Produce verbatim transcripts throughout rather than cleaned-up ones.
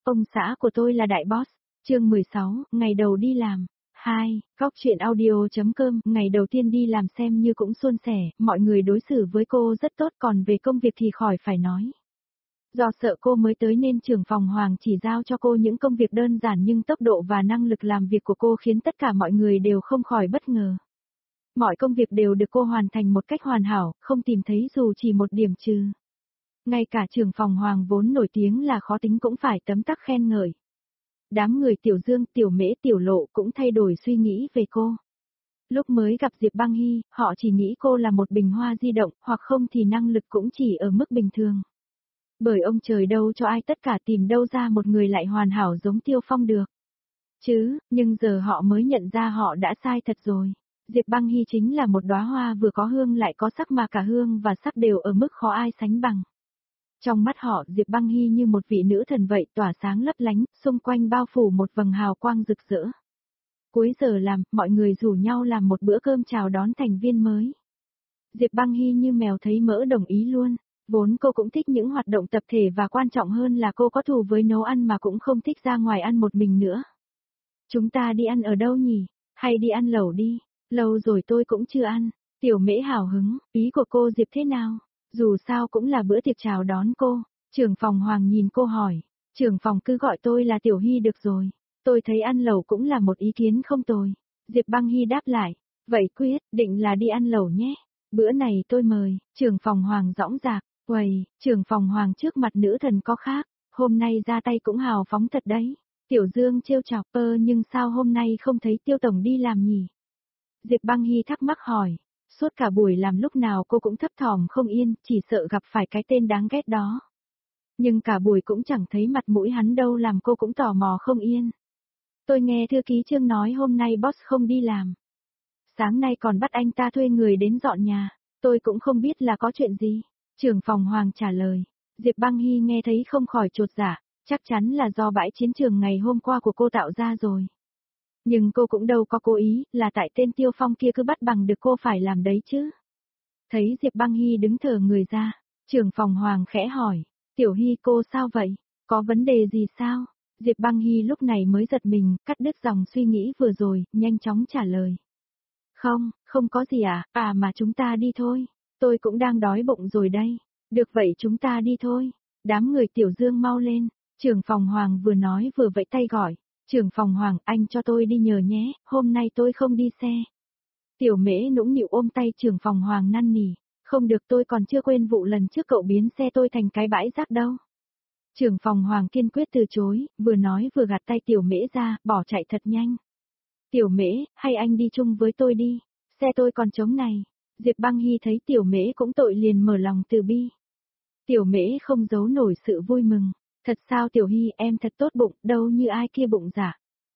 Ông xã của tôi là đại boss. Chương mười sáu, ngày đầu đi làm. hai. Góc truyện audio.com, ngày đầu tiên đi làm xem như cũng suôn sẻ, mọi người đối xử với cô rất tốt, còn về công việc thì khỏi phải nói. Do sợ cô mới tới nên trưởng phòng Hoàng chỉ giao cho cô những công việc đơn giản, nhưng tốc độ và năng lực làm việc của cô khiến tất cả mọi người đều không khỏi bất ngờ. Mọi công việc đều được cô hoàn thành một cách hoàn hảo, không tìm thấy dù chỉ một điểm trừ. Ngay cả trưởng phòng Hoàng vốn nổi tiếng là khó tính cũng phải tấm tắc khen ngợi. Đám người Tiểu Dương, Tiểu Mễ, Tiểu Lộ cũng thay đổi suy nghĩ về cô. Lúc mới gặp Diệp Băng Hy, họ chỉ nghĩ cô là một bình hoa di động, hoặc không thì năng lực cũng chỉ ở mức bình thường. Bởi ông trời đâu cho ai tất cả, tìm đâu ra một người lại hoàn hảo giống Tiêu Phong được. Chứ, nhưng giờ họ mới nhận ra họ đã sai thật rồi. Diệp Băng Hy chính là một đóa hoa vừa có hương lại có sắc, mà cả hương và sắc đều ở mức khó ai sánh bằng. Trong mắt họ, Diệp Băng Hy như một vị nữ thần vậy, tỏa sáng lấp lánh, xung quanh bao phủ một vầng hào quang rực rỡ. Cuối giờ làm, mọi người rủ nhau làm một bữa cơm chào đón thành viên mới. Diệp Băng Hy như mèo thấy mỡ đồng ý luôn. Vốn cô cũng thích những hoạt động tập thể, và quan trọng hơn là cô có thù với nấu ăn mà cũng không thích ra ngoài ăn một mình nữa. Chúng ta đi ăn ở đâu nhỉ? Hay đi ăn lẩu đi? Lâu rồi tôi cũng chưa ăn. Tiểu Mễ hào hứng, ý của cô Diệp thế nào? Dù sao cũng là bữa tiệc chào đón cô. Trưởng phòng Hoàng nhìn cô hỏi. Trưởng phòng cứ gọi tôi là Tiểu Hy được rồi. Tôi thấy ăn lẩu cũng là một ý kiến không tồi. Diệp Băng Hy đáp lại. Vậy quyết định là đi ăn lẩu nhé. Bữa này tôi mời. Trưởng phòng Hoàng dõng dạc. Uầy, trưởng phòng Hoàng trước mặt nữ thần có khác. Hôm nay ra tay cũng hào phóng thật đấy. Tiểu Dương trêu chọc, ơ nhưng sao hôm nay không thấy Tiêu Tổng đi làm nhỉ? Diệp Băng Hy thắc mắc hỏi. Suốt cả buổi làm lúc nào cô cũng thấp thỏm không yên, chỉ sợ gặp phải cái tên đáng ghét đó. Nhưng cả buổi cũng chẳng thấy mặt mũi hắn đâu, làm cô cũng tò mò không yên. Tôi nghe thư ký Trương nói hôm nay boss không đi làm. Sáng nay còn bắt anh ta thuê người đến dọn nhà, tôi cũng không biết là có chuyện gì. Trưởng phòng Hoàng trả lời. Diệp Băng Hy nghe thấy không khỏi chột dạ, chắc chắn là do bãi chiến trường ngày hôm qua của cô tạo ra rồi. Nhưng cô cũng đâu có cố ý, là tại tên Tiêu Phong kia cứ bắt bằng được cô phải làm đấy chứ. Thấy Diệp Băng Hy đứng thờ người ra, trưởng phòng Hoàng khẽ hỏi, Tiểu Hy cô sao vậy, có vấn đề gì sao? Diệp Băng Hy lúc này mới giật mình, cắt đứt dòng suy nghĩ vừa rồi, nhanh chóng trả lời. Không, không có gì à, à mà chúng ta đi thôi, tôi cũng đang đói bụng rồi đây. Được vậy chúng ta đi thôi. Đám người Tiểu Dương mau lên. Trưởng phòng Hoàng vừa nói vừa vẫy tay gọi. Trưởng phòng Hoàng, anh cho tôi đi nhờ nhé, hôm nay tôi không đi xe. Tiểu Mễ nũng nịu ôm tay trưởng phòng Hoàng năn nỉ. Không được, tôi còn chưa quên vụ lần trước cậu biến xe tôi thành cái bãi rác đâu. Trưởng phòng Hoàng kiên quyết từ chối, vừa nói vừa gạt tay Tiểu Mễ ra, bỏ chạy thật nhanh. Tiểu Mễ, hay anh đi chung với tôi đi, xe tôi còn trống này. Diệp Băng Hy thấy Tiểu Mễ cũng tội liền mở lòng từ bi. Tiểu Mễ không giấu nổi sự vui mừng. Thật sao Tiểu Hy, em thật tốt bụng, đâu như ai kia bụng dạ.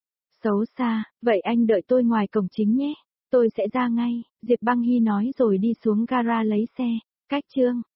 Xấu xa, vậy anh đợi tôi ngoài cổng chính nhé. Tôi sẽ ra ngay, Diệp Băng Hy nói rồi đi xuống gara lấy xe. Cách Trương,